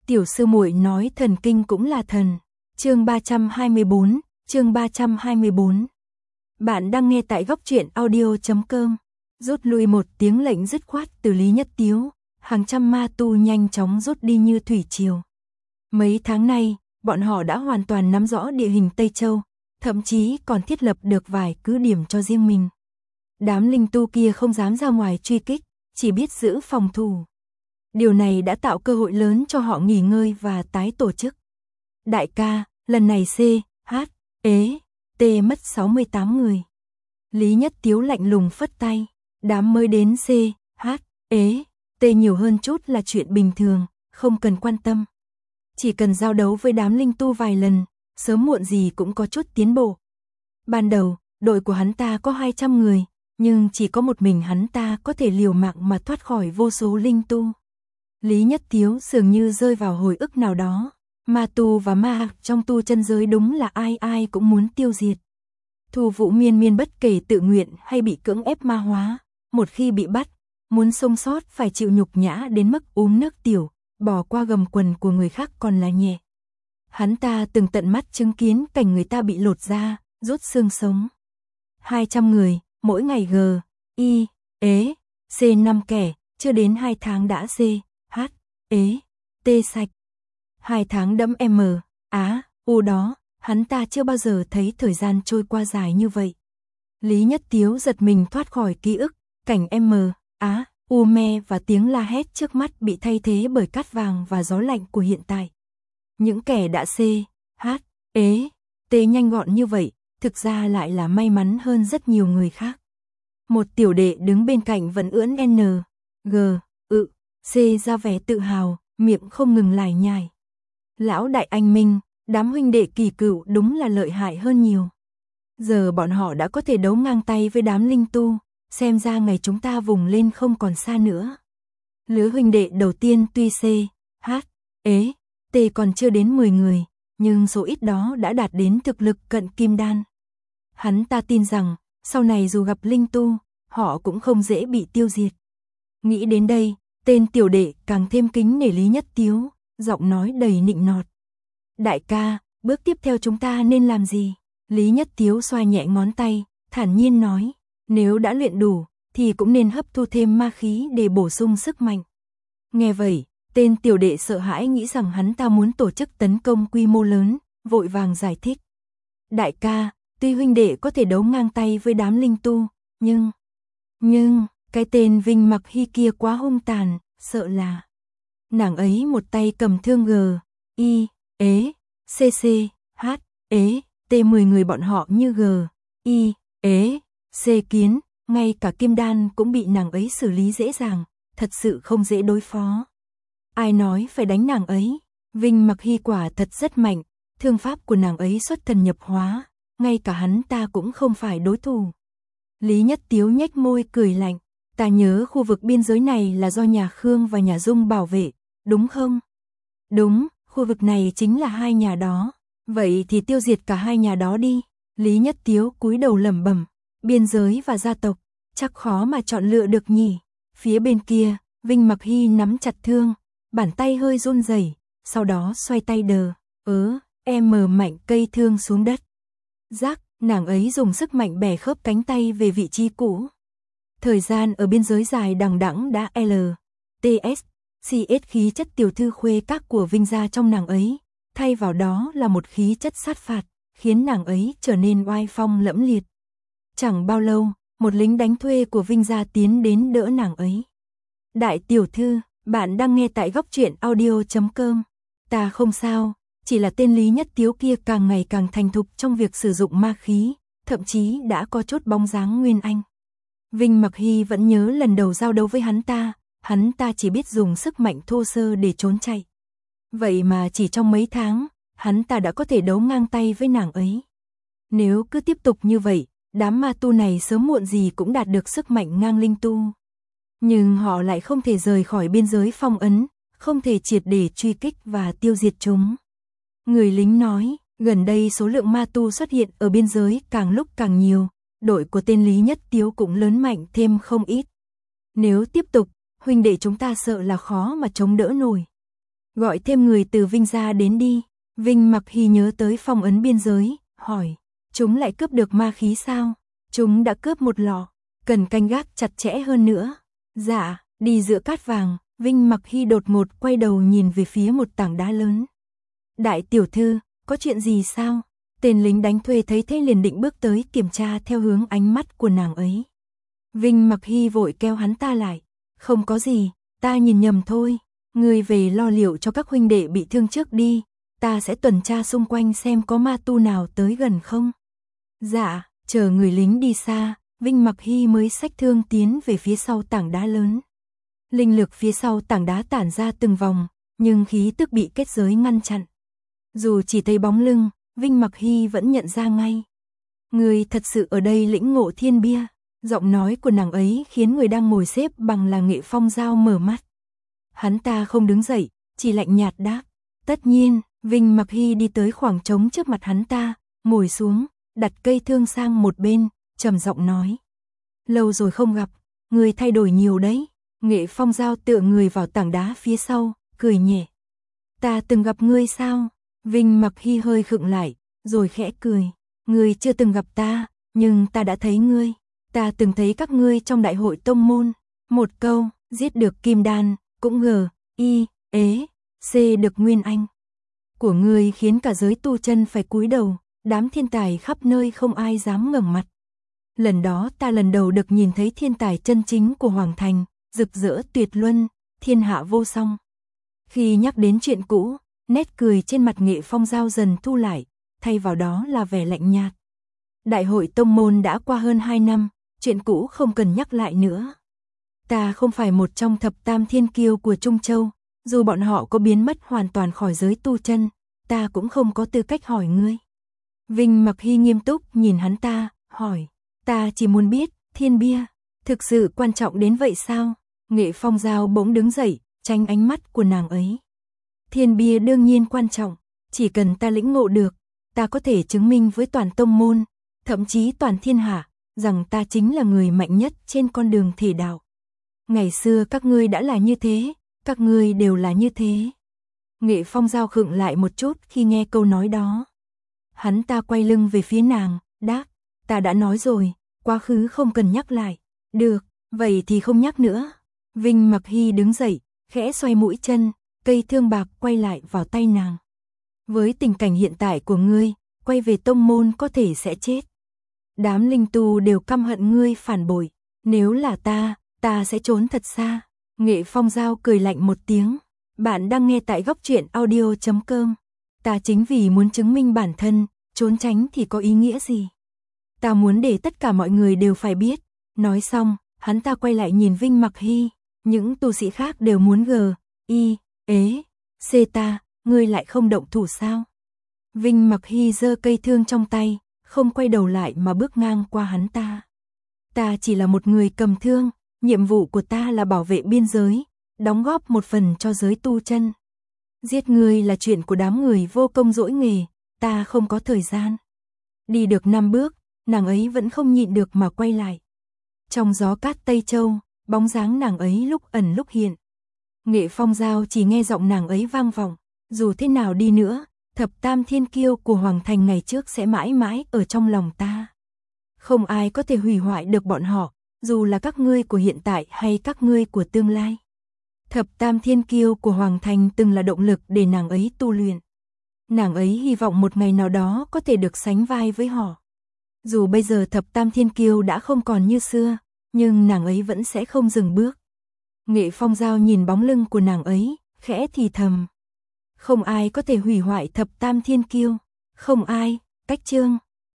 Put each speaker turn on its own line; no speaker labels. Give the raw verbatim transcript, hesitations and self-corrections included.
Tiểu sư muội nói thần kinh cũng là thần. Chương ba trăm hai mươi bốn, chương ba trăm hai mươi bốn. Bạn đang nghe tại góc truyện audio chấm com. Rút lui một tiếng lệnh dứt khoát từ Lý Nhất Tiếu, hàng trăm ma tu nhanh chóng rút đi như thủy triều. Mấy tháng nay, bọn họ đã hoàn toàn nắm rõ địa hình Tây Châu, thậm chí còn thiết lập được vài cứ điểm cho riêng mình. Đám linh tu kia không dám ra ngoài truy kích, chỉ biết giữ phòng thủ. Điều này đã tạo cơ hội lớn cho họ nghỉ ngơi và tái tổ chức. Đại ca, lần này C, H, ế, T mất sáu mươi tám người. Lý Nhất Tiếu lạnh lùng phất tay, đám mới đến C, H, ế, T nhiều hơn chút là chuyện bình thường, không cần quan tâm. Chỉ cần giao đấu với đám linh tu vài lần, sớm muộn gì cũng có chút tiến bộ. Ban đầu, đội của hắn ta có hai trăm người, nhưng chỉ có một mình hắn ta có thể liều mạng mà thoát khỏi vô số linh tu. Lý Nhất Tiếu dường như rơi vào hồi ức nào đó, ma tu và ma hạc trong tu chân giới đúng là ai ai cũng muốn tiêu diệt. Thù Vũ Miên Miên bất kể tự nguyện hay bị cưỡng ép ma hóa, một khi bị bắt, muốn sống sót phải chịu nhục nhã đến mức uống nước tiểu, bỏ qua gầm quần của người khác còn là nhẹ. Hắn ta từng tận mắt chứng kiến cảnh người ta bị lột da, rút xương sống. hai trăm người, mỗi ngày G, I, ế, C năm kẻ, chưa đến hai tháng đã C, H, ế, T sạch. hai tháng đẫm M, Á, U đó, hắn ta chưa bao giờ thấy thời gian trôi qua dài như vậy. Lý Nhất Tiếu giật mình thoát khỏi ký ức, cảnh M, Á, U me và tiếng la hét trước mắt bị thay thế bởi cát vàng và gió lạnh của hiện tại. Những kẻ đã C, H, ế, T nhanh gọn như vậy, thực ra lại là may mắn hơn rất nhiều người khác. Một tiểu đệ đứng bên cạnh vẫn ưỡn N, G, ự, C ra vẻ tự hào, miệng không ngừng lải nhải. Lão đại anh minh, đám huynh đệ kỳ cựu đúng là lợi hại hơn nhiều. Giờ bọn họ đã có thể đấu ngang tay với đám linh tu, xem ra ngày chúng ta vùng lên không còn xa nữa. Lứa huynh đệ đầu tiên tuy C, H, ế, T còn chưa đến mười người, nhưng số ít đó đã đạt đến thực lực cận kim đan. Hắn ta tin rằng, sau này dù gặp linh tu, họ cũng không dễ bị tiêu diệt. Nghĩ đến đây, tên tiểu đệ càng thêm kính nể Lý Nhất Tiếu, giọng nói đầy nịnh nọt. Đại ca, bước tiếp theo chúng ta nên làm gì? Lý Nhất Tiếu xoa nhẹ ngón tay, thản nhiên nói, nếu đã luyện đủ, thì cũng nên hấp thu thêm ma khí để bổ sung sức mạnh. Nghe vậy, tên tiểu đệ sợ hãi nghĩ rằng hắn ta muốn tổ chức tấn công quy mô lớn, vội vàng giải thích. Đại ca, tuy huynh đệ có thể đấu ngang tay với đám linh tu, nhưng... Nhưng, cái tên Vinh Mặc Hy kia quá hung tàn, sợ là... Nàng ấy một tay cầm thương G, I, ế, C C, H, ế, T mười người bọn họ như G, I, ế, C kiến, ngay cả kim đan cũng bị nàng ấy xử lý dễ dàng, thật sự không dễ đối phó. Ai nói phải đánh nàng ấy, Vinh Mặc Hy quả thật rất mạnh, thương pháp của nàng ấy xuất thần nhập hóa, ngay cả hắn ta cũng không phải đối thủ. Lý Nhất Tiếu nhếch môi cười lạnh, ta nhớ khu vực biên giới này là do nhà Khương và nhà Dung bảo vệ, đúng không? Đúng, khu vực này chính là hai nhà đó, vậy thì tiêu diệt cả hai nhà đó đi. Lý Nhất Tiếu cúi đầu lẩm bẩm, biên giới và gia tộc, chắc khó mà chọn lựa được nhỉ. Phía bên kia, Vinh Mặc Hy nắm chặt thương, bàn tay hơi run rẩy, sau đó xoay tay đờ, ớ, em mờ mạnh cây thương xuống đất. Rắc, nàng ấy dùng sức mạnh bẻ khớp cánh tay về vị trí cũ. Thời gian ở biên giới dài đằng đẵng đã L, T S, C S khí chất tiểu thư khuê các của Vinh gia trong nàng ấy, thay vào đó là một khí chất sát phạt, khiến nàng ấy trở nên oai phong lẫm liệt. Chẳng bao lâu, một lính đánh thuê của Vinh gia tiến đến đỡ nàng ấy. Đại tiểu thư, bạn đang nghe tại góc truyện audio chấm com. Ta không sao, chỉ là tên Lý Nhất Tiếu kia càng ngày càng thành thục trong việc sử dụng ma khí, thậm chí đã có chút bóng dáng nguyên anh. Vinh Mặc Hy vẫn nhớ lần đầu giao đấu với hắn ta, hắn ta chỉ biết dùng sức mạnh thô sơ để trốn chạy. Vậy mà chỉ trong mấy tháng, hắn ta đã có thể đấu ngang tay với nàng ấy. Nếu cứ tiếp tục như vậy, đám ma tu này sớm muộn gì cũng đạt được sức mạnh ngang linh tu. Nhưng họ lại không thể rời khỏi biên giới phong ấn, không thể triệt để truy kích và tiêu diệt chúng. Người lính nói, gần đây số lượng ma tu xuất hiện ở biên giới càng lúc càng nhiều, đội của tên Lý Nhất Tiếu cũng lớn mạnh thêm không ít. Nếu tiếp tục, huynh đệ chúng ta sợ là khó mà chống đỡ nổi. Gọi thêm người từ Vinh gia đến đi. Vinh Mặc Hy nhớ tới phong ấn biên giới, hỏi, chúng lại cướp được ma khí sao? Chúng đã cướp một lọ, cần canh gác chặt chẽ hơn nữa. Dạ, đi giữa cát vàng, Vinh Mặc Hy đột ngột quay đầu nhìn về phía một tảng đá lớn. Đại tiểu thư, có chuyện gì sao? Tên lính đánh thuê thấy thế liền định bước tới kiểm tra theo hướng ánh mắt của nàng ấy. Vinh Mặc Hy vội kéo hắn ta lại. Không có gì, ta nhìn nhầm thôi. Ngươi về lo liệu cho các huynh đệ bị thương trước đi. Ta sẽ tuần tra xung quanh xem có ma tu nào tới gần không. Dạ, chờ người lính đi xa, Vinh Mặc Hy mới xách thương tiến về phía sau tảng đá lớn. Linh lực phía sau tảng đá tản ra từng vòng, nhưng khí tức bị kết giới ngăn chặn. Dù chỉ thấy bóng lưng, Vinh Mặc Hy vẫn nhận ra ngay. Người thật sự ở đây lĩnh ngộ thiên bia. Giọng nói của nàng ấy khiến người đang ngồi xếp bằng là Nghệ Phong Giao mở mắt. Hắn ta không đứng dậy, chỉ lạnh nhạt đáp. Tất nhiên, Vinh Mặc Hy đi tới khoảng trống trước mặt hắn ta, ngồi xuống, đặt cây thương sang một bên, trầm giọng nói. Lâu rồi không gặp, người thay đổi nhiều đấy. Nghệ Phong Giao tựa người vào tảng đá phía sau, cười nhẹ. Ta từng gặp ngươi sao? Vinh Mặc Hy hơi khựng lại, rồi khẽ cười. Ngươi chưa từng gặp ta, nhưng ta đã thấy ngươi. Ta từng thấy các ngươi trong đại hội tông môn. Một câu, giết được Kim Đan, cũng G, I, ế, C được Nguyên Anh. Của ngươi khiến cả giới tu chân phải cúi đầu, đám thiên tài khắp nơi không ai dám ngẩng mặt. Lần đó ta lần đầu được nhìn thấy thiên tài chân chính của Hoàng Thành, rực rỡ tuyệt luân, thiên hạ vô song. Khi nhắc đến chuyện cũ, nét cười trên mặt Nghệ Phong Giao dần thu lại, thay vào đó là vẻ lạnh nhạt. Đại hội tông môn đã qua hơn hai năm, chuyện cũ không cần nhắc lại nữa. Ta không phải một trong thập tam thiên kiêu của Trung Châu, dù bọn họ có biến mất hoàn toàn khỏi giới tu chân, ta cũng không có tư cách hỏi ngươi. Vinh Mặc Hy nghiêm túc nhìn hắn ta, hỏi, ta chỉ muốn biết, thiên bia, thực sự quan trọng đến vậy sao? Nghệ Phong Giao bỗng đứng dậy, tránh ánh mắt của nàng ấy. Thiên bia đương nhiên quan trọng, chỉ cần ta lĩnh ngộ được, ta có thể chứng minh với toàn tông môn, thậm chí toàn thiên hạ, rằng ta chính là người mạnh nhất trên con đường thể đạo. Ngày xưa các ngươi đã là như thế, các ngươi đều là như thế. Nghệ Phong Giao khựng lại một chút khi nghe câu nói đó. Hắn ta quay lưng về phía nàng, đáp, ta đã nói rồi, quá khứ không cần nhắc lại. Được, vậy thì không nhắc nữa. Vinh Mặc Hy đứng dậy, khẽ xoay mũi chân, cây thương bạc quay lại vào tay nàng. Với tình cảnh hiện tại của ngươi, quay về tông môn có thể sẽ chết. Đám linh tu đều căm hận ngươi phản bội. Nếu là ta, ta sẽ trốn thật xa. Nghệ Phong Giao cười lạnh một tiếng. Bạn đang nghe tại góc truyện audio chấm com. Ta chính vì muốn chứng minh bản thân, trốn tránh thì có ý nghĩa gì? Ta muốn để tất cả mọi người đều phải biết. Nói xong, hắn ta quay lại nhìn Vinh Mặc Hy. Những tu sĩ khác đều muốn G, I, ế, C ta, ngươi lại không động thủ sao? Vinh Mặc Hy giơ cây thương trong tay, không quay đầu lại mà bước ngang qua hắn ta. Ta chỉ là một người cầm thương, nhiệm vụ của ta là bảo vệ biên giới, đóng góp một phần cho giới tu chân. Giết ngươi là chuyện của đám người vô công dỗi nghề, ta không có thời gian. Đi được năm bước, nàng ấy vẫn không nhịn được mà quay lại. Trong gió cát Tây Châu, bóng dáng nàng ấy lúc ẩn lúc hiện. Nghệ Phong Giao chỉ nghe giọng nàng ấy vang vọng, dù thế nào đi nữa, thập tam thiên kiêu của Hoàng Thành ngày trước sẽ mãi mãi ở trong lòng ta. Không ai có thể hủy hoại được bọn họ, dù là các ngươi của hiện tại hay các ngươi của tương lai. Thập tam thiên kiêu của Hoàng Thành từng là động lực để nàng ấy tu luyện. Nàng ấy hy vọng một ngày nào đó có thể được sánh vai với họ. Dù bây giờ thập tam thiên kiêu đã không còn như xưa, nhưng nàng ấy vẫn sẽ không dừng bước. Nghệ Phong Giao nhìn bóng lưng của nàng ấy, khẽ thì thầm. Không ai có thể hủy hoại thập tam thiên kiêu. Không ai, cách chương.